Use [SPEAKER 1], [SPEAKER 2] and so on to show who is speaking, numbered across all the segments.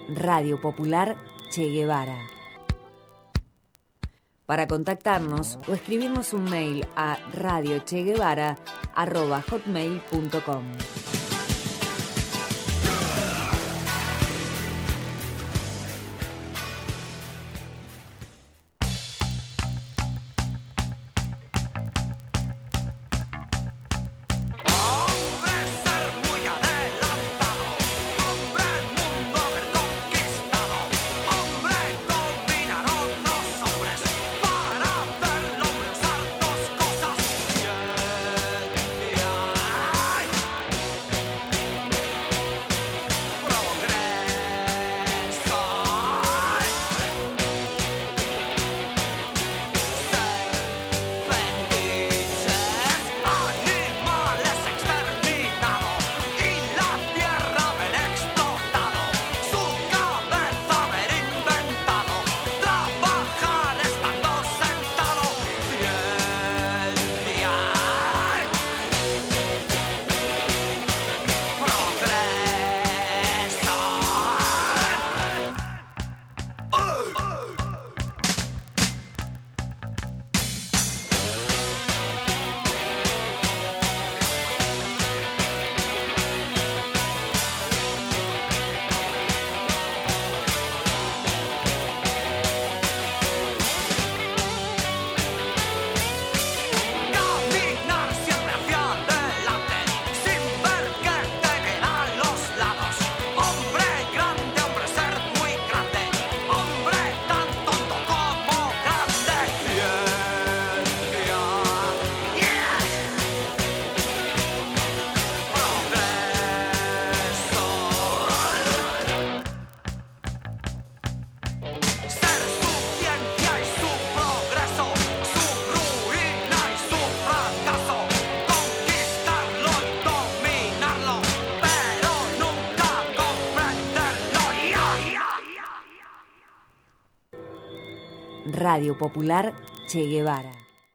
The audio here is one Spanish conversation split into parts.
[SPEAKER 1] Radio Popular Che Guevara. Para contactarnos o escribirnos un mail a radiocheguevara@hotmail.com. Radio Popular Che Guevara.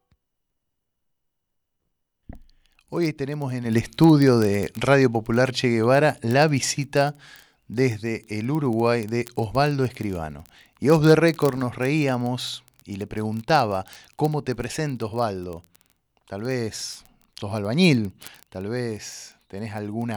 [SPEAKER 2] Hoy tenemos en el estudio de Radio Popular Che Guevara la visita desde el Uruguay de Osvaldo Escribano. Y off the record nos reíamos y le preguntaba, ¿cómo te presento, Osvaldo? Tal vez sos albañil, tal vez tenés algún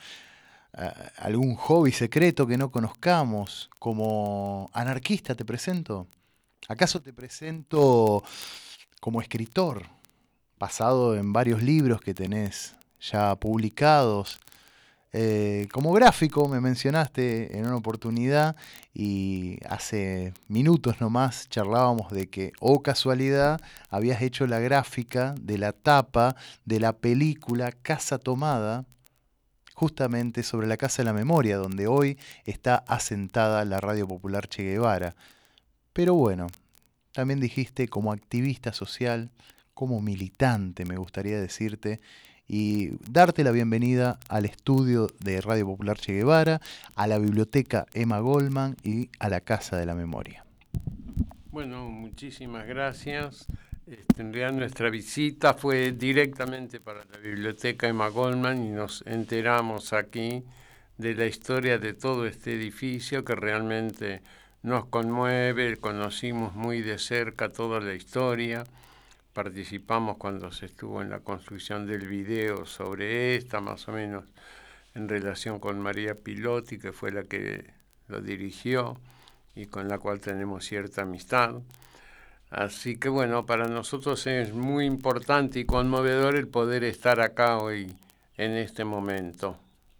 [SPEAKER 2] hobby secreto que no conozcamos. ¿Como anarquista te presento? ¿Acaso te presento como escritor, basado en varios libros que tenés ya publicados? Como gráfico me mencionaste en una oportunidad y hace minutos nomás charlábamos de que, oh casualidad, habías hecho la gráfica de la tapa de la película Casa Tomada, justamente sobre la Casa de la Memoria, donde hoy está asentada la Radio Popular Che Guevara. Pero bueno, también dijiste como activista social, como militante, me gustaría decirte, y darte la bienvenida al estudio de Radio Popular Che Guevara, a la Biblioteca Emma Goldman y a la Casa de la Memoria.
[SPEAKER 3] Bueno, muchísimas gracias. En realidad nuestra visita fue directamente para la Biblioteca Emma Goldman y nos enteramos aquí de la historia de todo este edificio que realmente nos conmueve. Conocimos muy de cerca toda la historia, participamos cuando se estuvo en la construcción del video sobre esta, más o menos en relación con María Pilotti, que fue la que lo dirigió y con la cual tenemos cierta amistad. Así que bueno, para nosotros es muy importante y conmovedor el poder estar acá hoy, en este momento.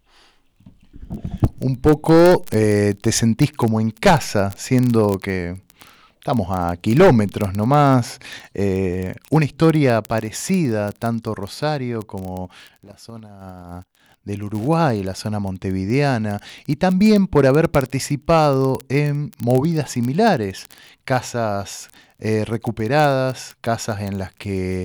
[SPEAKER 2] Un poco te sentís como en casa, siendo que estamos a kilómetros nomás. Una historia parecida, tanto Rosario como la zona del Uruguay, la zona montevideana, y también por haber participado en movidas similares, casas recuperadas, casas en las que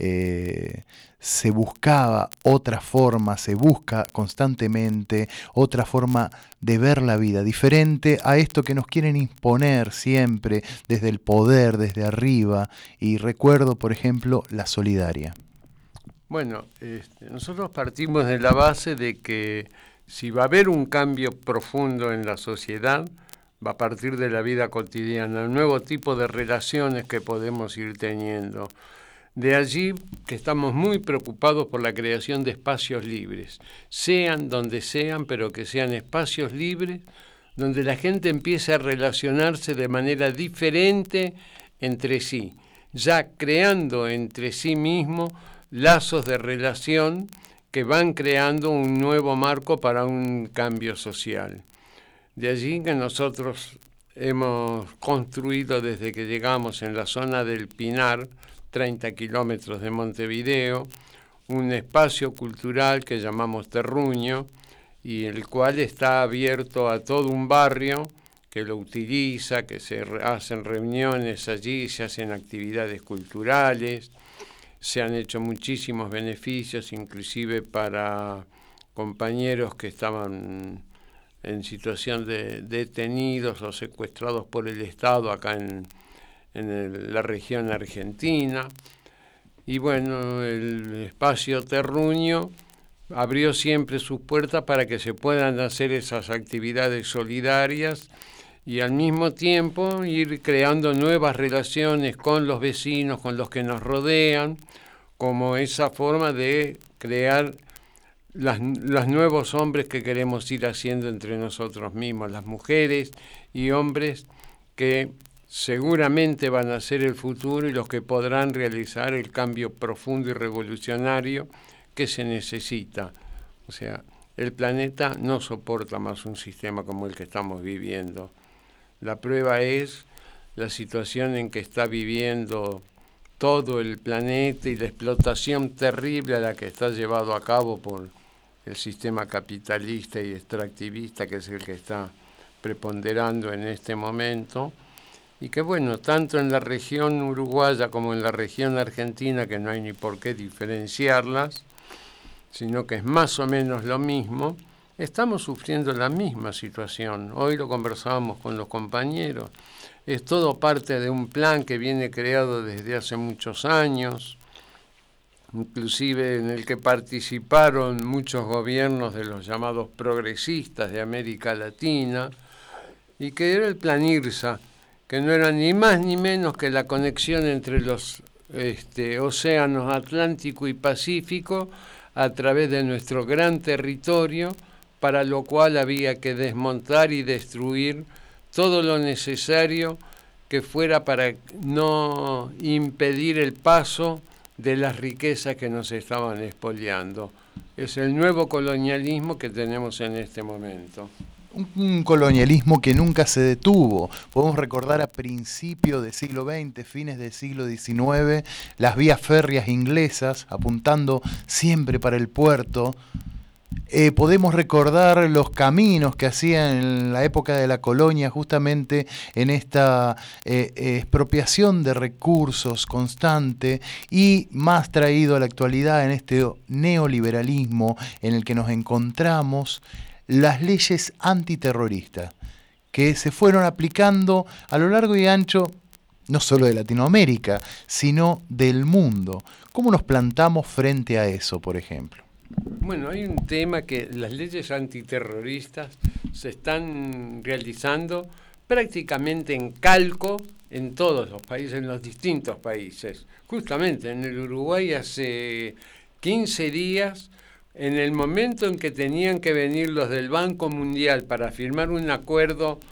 [SPEAKER 2] se buscaba otra forma, se busca constantemente otra forma de ver la vida, diferente a esto que nos quieren imponer siempre desde el poder, desde arriba. Y recuerdo, por ejemplo, la solidaria.
[SPEAKER 3] Bueno, nosotros partimos de la base de que si va a haber un cambio profundo en la sociedad, va a partir de la vida cotidiana, un nuevo tipo de relaciones que podemos ir teniendo. De allí que estamos muy preocupados por la creación de espacios libres, sean donde sean, pero que sean espacios libres donde la gente empiece a relacionarse de manera diferente entre sí, ya creando entre sí mismos lazos de relación que van creando un nuevo marco para un cambio social. De allí que nosotros hemos construido desde que llegamos en la zona del Pinar, 30 kilómetros de Montevideo, un espacio cultural que llamamos Terruño, y el cual está abierto a todo un barrio que lo utiliza, que se hacen reuniones allí, se hacen actividades culturales, se han hecho muchísimos beneficios, inclusive para compañeros que estaban en situación de detenidos o secuestrados por el Estado acá en la región argentina. Y bueno, el espacio Terruño abrió siempre sus puertas para que se puedan hacer esas actividades solidarias y al mismo tiempo ir creando nuevas relaciones con los vecinos, con los que nos rodean, como esa forma de crear los nuevos hombres que queremos ir haciendo entre nosotros mismos, las mujeres y hombres que seguramente van a ser el futuro y los que podrán realizar el cambio profundo y revolucionario que se necesita. O sea, el planeta no soporta más un sistema como el que estamos viviendo. La prueba es la situación en que está viviendo todo el planeta y la explotación terrible a la que está llevado a cabo por el sistema capitalista y extractivista, que es el que está preponderando en este momento, y que bueno, tanto en la región uruguaya como en la región argentina, que no hay ni por qué diferenciarlas, sino que es más o menos lo mismo, estamos sufriendo la misma situación. Hoy lo conversábamos con los compañeros, es todo parte de un plan que viene creado desde hace muchos años, inclusive en el que participaron muchos gobiernos de los llamados progresistas de América Latina, y que era el plan IRSA, que no era ni más ni menos que la conexión entre los océanos Atlántico y Pacífico a través de nuestro gran territorio, para lo cual había que desmontar y destruir todo lo necesario que fuera para no impedir el paso de las riquezas que nos estaban expoliando. Es el nuevo colonialismo que tenemos en este momento.
[SPEAKER 2] Un colonialismo que nunca se detuvo. Podemos recordar a principios del siglo XX, fines del siglo XIX, las vías férreas inglesas apuntando siempre para el puerto. Podemos recordar los caminos que hacían en la época de la colonia, justamente en esta expropiación de recursos constante, y más traído a la actualidad en este neoliberalismo en el que nos encontramos, las leyes antiterroristas que se fueron aplicando a lo largo y ancho no solo de Latinoamérica, sino del mundo. ¿Cómo nos plantamos frente a eso, por ejemplo?
[SPEAKER 3] Bueno, hay un tema que las leyes antiterroristas se están realizando prácticamente en calco en todos los países, en los distintos países. Justamente en el Uruguay hace 15 días, en el momento en que tenían que venir los del Banco Mundial para firmar un acuerdo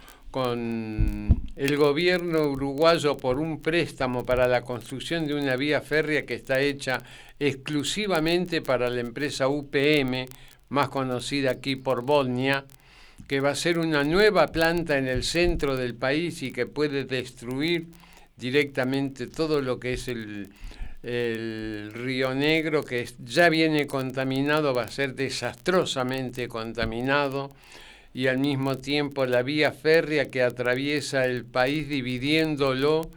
[SPEAKER 3] con el gobierno uruguayo por un préstamo para la construcción de una vía férrea que está hecha exclusivamente para la empresa UPM, más conocida aquí por Bosnia, que va a ser una nueva planta en el centro del país y que puede destruir directamente todo lo que es el Río Negro, que ya viene contaminado, va a ser desastrosamente contaminado, y al mismo tiempo la vía férrea que atraviesa el país dividiéndolo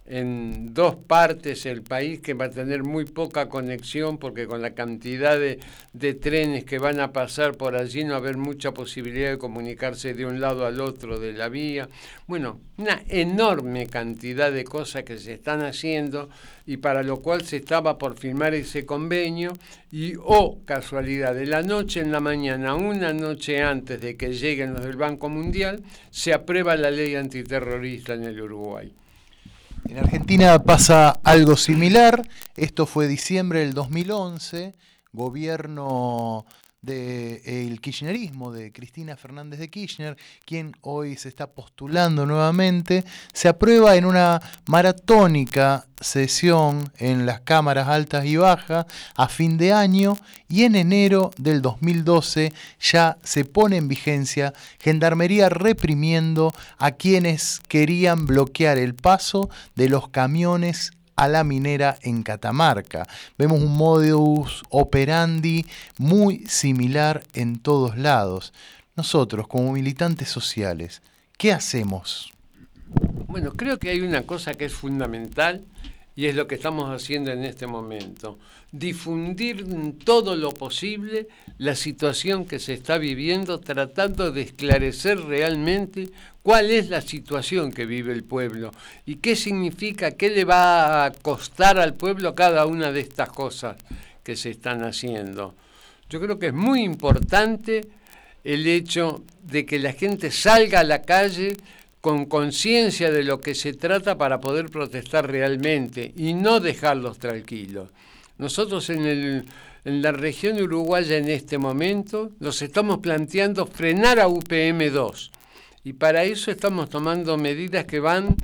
[SPEAKER 3] en dos partes el país, que va a tener muy poca conexión, porque con la cantidad de trenes que van a pasar por allí no va a haber mucha posibilidad de comunicarse de un lado al otro de la vía. Bueno, una enorme cantidad de cosas que se están haciendo y para lo cual se estaba por firmar ese convenio y, casualidad, de la noche en la mañana, una noche antes de que lleguen los del Banco Mundial, se aprueba la ley antiterrorista en el Uruguay.
[SPEAKER 2] En Argentina pasa algo similar. Esto fue diciembre del 2011, gobierno del kirchnerismo, de Cristina Fernández de Kirchner, quien hoy se está postulando nuevamente. Se aprueba en una maratónica sesión en las cámaras altas y bajas a fin de año, y en enero del 2012 ya se pone en vigencia Gendarmería reprimiendo a quienes querían bloquear el paso de los camiones a la minera en Catamarca. Vemos un modus operandi muy similar en todos lados. Nosotros, como militantes sociales, ¿qué hacemos?
[SPEAKER 3] Bueno, creo que hay una cosa que es fundamental y es lo que estamos haciendo en este momento. Difundir en todo lo posible la situación que se está viviendo, tratando de esclarecer realmente cuál es la situación que vive el pueblo y qué significa, qué le va a costar al pueblo cada una de estas cosas que se están haciendo. Yo creo que es muy importante el hecho de que la gente salga a la calle con conciencia de lo que se trata para poder protestar realmente y no dejarlos tranquilos. Nosotros en la región uruguaya en este momento nos estamos planteando frenar a UPM-2 y para eso estamos tomando medidas que van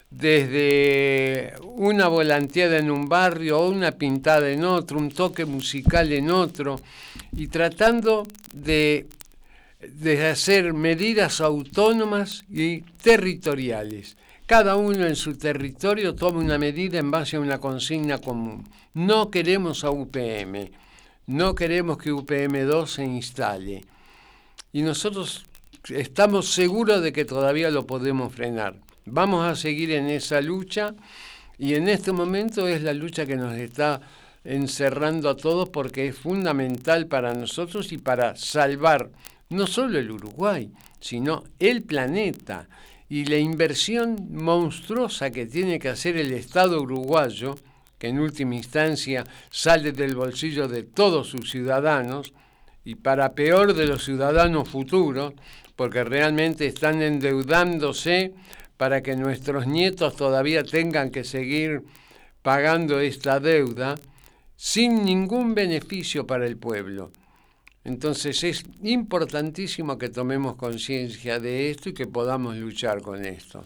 [SPEAKER 3] desde una volanteada en un barrio o una pintada en otro, un toque musical en otro, y tratando de hacer medidas autónomas y territoriales. Cada uno en su territorio toma una medida en base a una consigna común. No queremos a UPM, no queremos que UPM-2 se instale. Y nosotros estamos seguros de que todavía lo podemos frenar. Vamos a seguir en esa lucha y en este momento es la lucha que nos está encerrando a todos porque es fundamental para nosotros y para salvar no solo el Uruguay, sino el planeta. Y la inversión monstruosa que tiene que hacer el Estado uruguayo, que en última instancia sale del bolsillo de todos sus ciudadanos, y para peor de los ciudadanos futuros, porque realmente están endeudándose para que nuestros nietos todavía tengan que seguir pagando esta deuda, sin ningún beneficio para el pueblo. Entonces es importantísimo que tomemos conciencia de esto y que podamos luchar con esto.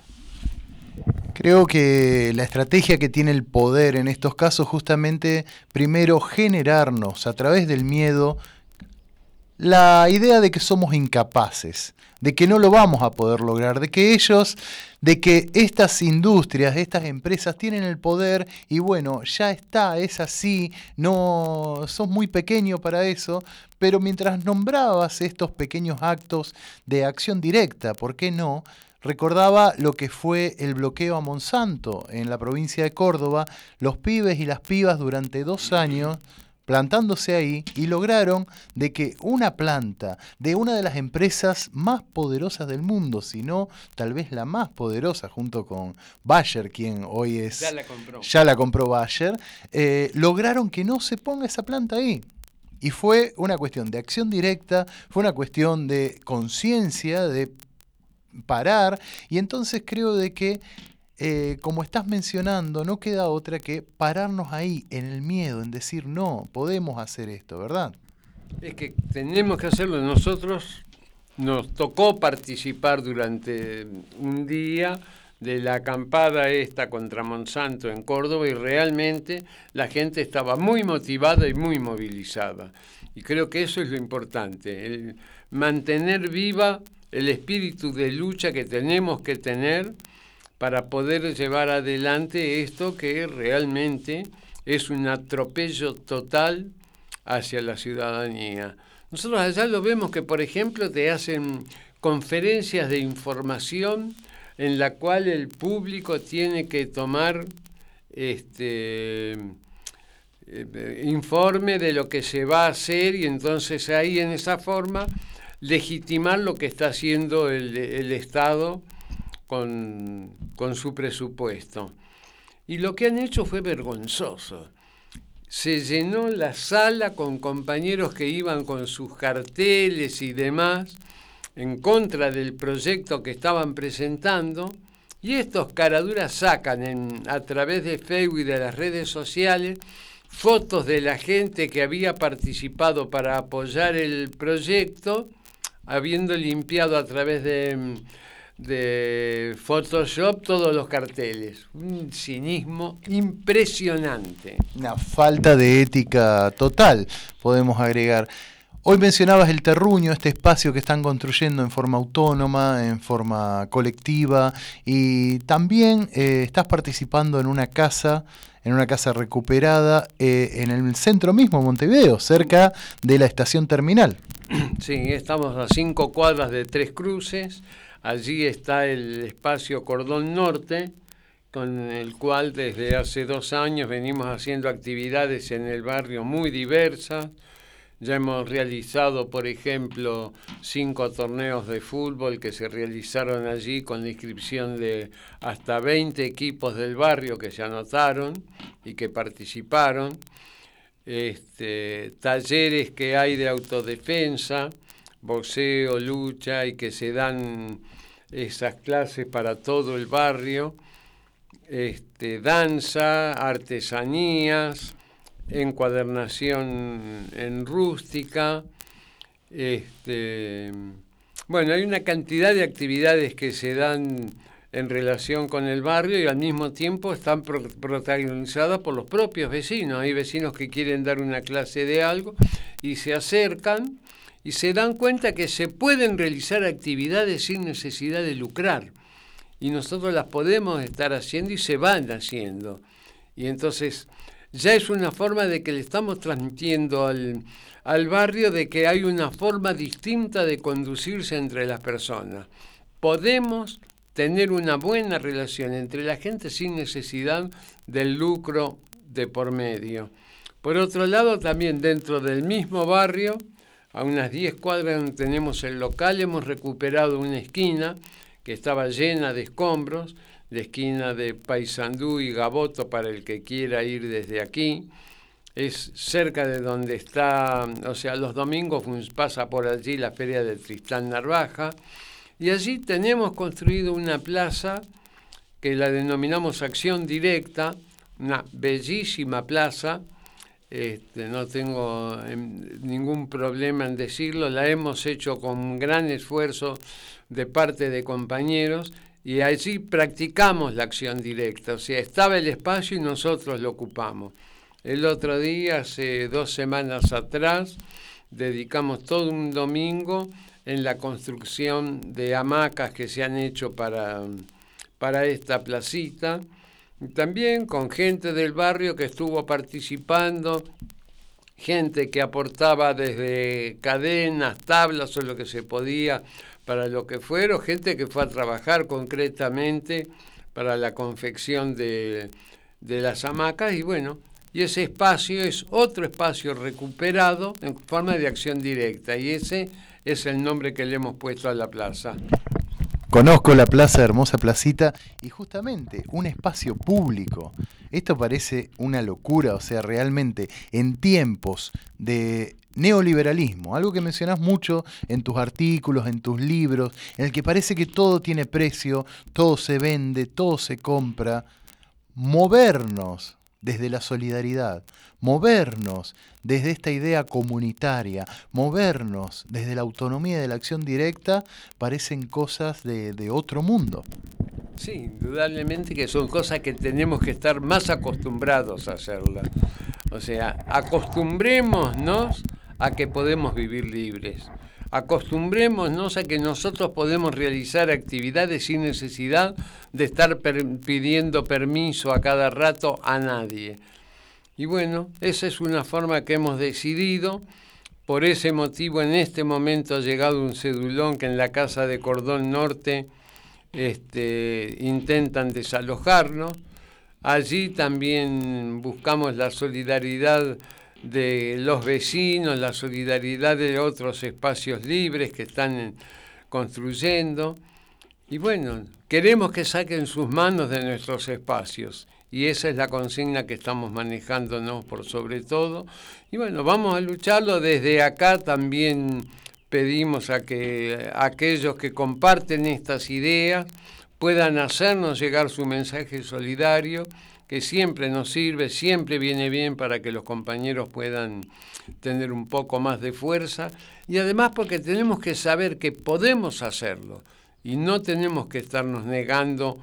[SPEAKER 2] Creo que la estrategia que tiene el poder en estos casos justamente, primero, generarnos a través del miedo la idea de que somos incapaces, de que no lo vamos a poder lograr, de que estas industrias, estas empresas tienen el poder y bueno, ya está, es así, no sos muy pequeño para eso, pero mientras nombrabas estos pequeños actos de acción directa, ¿por qué no? Recordaba lo que fue el bloqueo a Monsanto en la provincia de Córdoba, los pibes y las pibas durante 2 años plantándose ahí y lograron de que una planta de una de las empresas más poderosas del mundo, si no tal vez la más poderosa junto con Bayer, quien hoy es... Ya la compró Bayer, lograron que no se ponga esa planta ahí. Y fue una cuestión de acción directa, fue una cuestión de conciencia, de parar, y entonces creo de que como estás mencionando, no queda otra que pararnos ahí, en el miedo, en decir, no, podemos hacer esto, ¿verdad?
[SPEAKER 3] Es que tenemos que hacerlo nosotros. Nos tocó participar durante un día de la acampada esta contra Monsanto en Córdoba y realmente la gente estaba muy motivada y muy movilizada. Y creo que eso es lo importante, el mantener viva el espíritu de lucha que tenemos que tener para poder llevar adelante esto que realmente es un atropello total hacia la ciudadanía. Nosotros allá lo vemos que, por ejemplo, te hacen conferencias de información en la cual el público tiene que tomar informe de lo que se va a hacer, y entonces ahí en esa forma legitimar lo que está haciendo el Estado con su presupuesto. Y lo que han hecho fue vergonzoso. Se llenó la sala con compañeros que iban con sus carteles y demás en contra del proyecto que estaban presentando, y estos caraduras sacan a través de Facebook y de las redes sociales fotos de la gente que había participado para apoyar el proyecto, habiendo limpiado a través de Photoshop todos los carteles. Un cinismo impresionante.
[SPEAKER 2] Una falta de ética total, podemos agregar. Hoy mencionabas el Terruño, este espacio que están construyendo en forma autónoma, en forma colectiva, y también estás participando en una casa recuperada en el centro mismo de Montevideo, cerca de la estación terminal.
[SPEAKER 3] Sí, estamos a 5 cuadras de Tres Cruces. Allí está el espacio Cordón Norte, con el cual desde hace 2 años venimos haciendo actividades en el barrio muy diversas. Ya hemos realizado, por ejemplo, 5 torneos de fútbol que se realizaron allí con la inscripción de hasta 20 equipos del barrio que se anotaron y que participaron. Talleres que hay de autodefensa, boxeo, lucha, y que se dan esas clases para todo el barrio. Danza, artesanías, encuadernación en rústica. Bueno, hay una cantidad de actividades que se dan en relación con el barrio y al mismo tiempo están protagonizadas por los propios vecinos. Hay vecinos que quieren dar una clase de algo y se acercan y se dan cuenta que se pueden realizar actividades sin necesidad de lucrar. Y nosotros las podemos estar haciendo y se van haciendo. Y entonces ya es una forma de que le estamos transmitiendo al barrio de que hay una forma distinta de conducirse entre las personas. Podemos tener una buena relación entre la gente sin necesidad del lucro de por medio. Por otro lado, también dentro del mismo barrio, a unas 10 cuadras donde tenemos el local, hemos recuperado una esquina que estaba llena de escombros, la esquina de Paysandú y Gaboto, para el que quiera ir desde aquí. Es cerca de donde está, o sea, los domingos pasa por allí la feria de Tristán Narvaja, y allí tenemos construido una plaza que la denominamos Acción Directa, una bellísima plaza. No tengo ningún problema en decirlo, la hemos hecho con gran esfuerzo de parte de compañeros, y allí practicamos la acción directa, o sea, estaba el espacio y nosotros lo ocupamos. El otro día, hace 2 semanas atrás, dedicamos todo un domingo en la construcción de hamacas que se han hecho para esta placita, también con gente del barrio que estuvo participando, gente que aportaba desde cadenas, tablas o lo que se podía para lo que fueron, gente que fue a trabajar concretamente para la confección de las hamacas, y bueno, y ese espacio es otro espacio recuperado en forma de acción directa, y ese es el nombre que le hemos puesto a la plaza.
[SPEAKER 2] Conozco la plaza, hermosa placita, y justamente un espacio público. Esto parece una locura, o sea, realmente en tiempos de neoliberalismo, algo que mencionás mucho en tus artículos, en tus libros, en el que parece que todo tiene precio, todo se vende, todo se compra. Movernos desde la solidaridad, movernos desde esta idea comunitaria, movernos desde la autonomía de la acción directa, parecen cosas de otro mundo.
[SPEAKER 3] Sí, indudablemente que son cosas que tenemos que estar más acostumbrados a hacerlas. O sea, acostumbrémonos a que podemos vivir libres. Acostumbrémonos a que nosotros podemos realizar actividades sin necesidad de estar pidiendo permiso a cada rato a nadie. Y bueno, esa es una forma que hemos decidido. Por ese motivo, en este momento ha llegado un cedulón que en la casa de Cordón Norte intentan desalojarnos. Allí también buscamos la solidaridad de los vecinos, la solidaridad de otros espacios libres que están construyendo. Y bueno, queremos que saquen sus manos de nuestros espacios. Y esa es la consigna que estamos manejándonos por sobre todo. Y bueno, vamos a lucharlo. Desde acá también pedimos a que aquellos que comparten estas ideas puedan hacernos llegar su mensaje solidario, que siempre nos sirve, siempre viene bien para que los compañeros puedan tener un poco más de fuerza. Y además porque tenemos que saber que podemos hacerlo y no tenemos que estarnos negando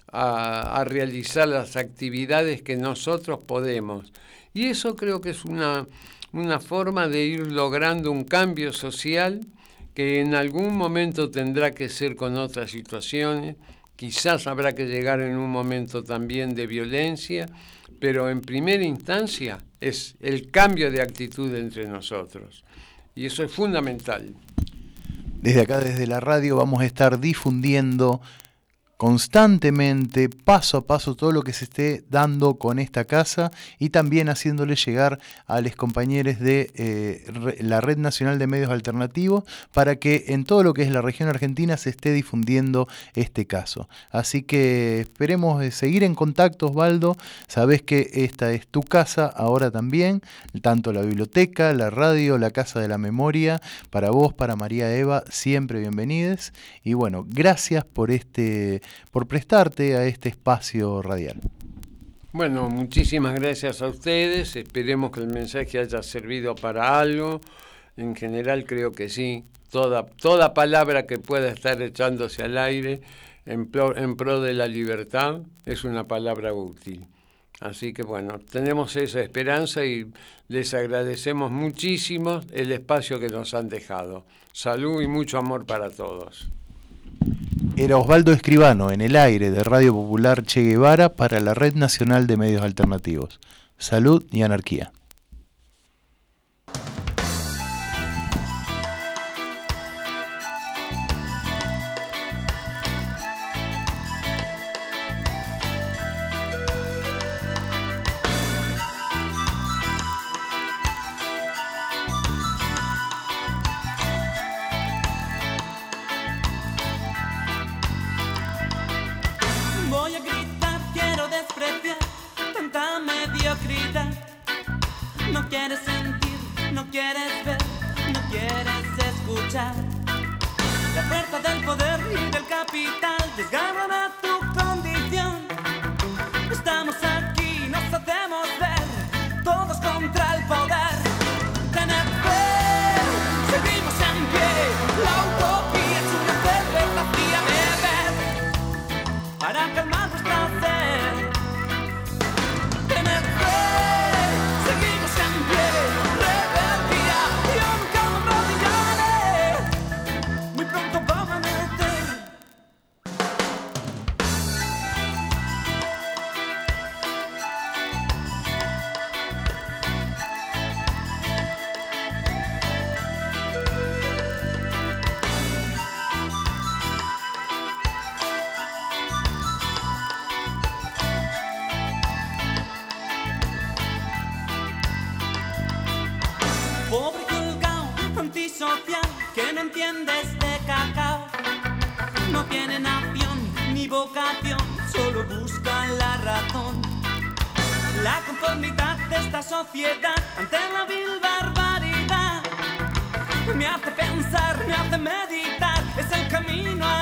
[SPEAKER 3] a realizar las actividades que nosotros podemos. Y eso creo que es una forma de ir logrando un cambio social que en algún momento tendrá que ser con otras situaciones, quizás habrá que llegar en un momento también de violencia, pero en primera instancia es el cambio de actitud entre nosotros. Y eso es fundamental.
[SPEAKER 2] Desde acá, desde la radio, vamos a estar difundiendo constantemente, paso a paso, todo lo que se esté dando con esta casa y también haciéndole llegar a los compañeros de la Red Nacional de Medios Alternativos para que en todo lo que es la región argentina se esté difundiendo este caso. Así que esperemos seguir en contacto, Osvaldo. Sabés que esta es tu casa ahora también, tanto la biblioteca, la radio, la Casa de la Memoria. Para vos, para María Eva, siempre bienvenides. Y bueno, gracias por prestarte a este espacio radial.
[SPEAKER 3] Bueno, muchísimas gracias a ustedes. Esperemos que el mensaje haya servido para algo. En general creo que sí. Toda palabra que pueda estar echándose al aire en pro de la libertad es una palabra útil. Así que bueno, tenemos esa esperanza y les agradecemos muchísimo el espacio que nos han dejado. Salud y mucho amor para todos.
[SPEAKER 2] Era Osvaldo Escribano en el aire de Radio Popular Che Guevara para la Red Nacional de Medios Alternativos. Salud y anarquía.
[SPEAKER 4] No quieres sentir, no quieres ver, no quieres escuchar. La fuerza del poder y del capital desgarrará tu condición. Estamos aquí, nos hacemos ver, todos contra el poder. Tener fe, seguimos en pie. La utopía es una cerveza fría, beber para calmar nuestra sed. Tener fe. Pobre colgao, antisocial, que no entiendes de cacao. No tiene nación ni vocación, solo buscan la razón. La conformidad de esta sociedad ante la vil barbaridad me hace pensar, me hace meditar, es el camino a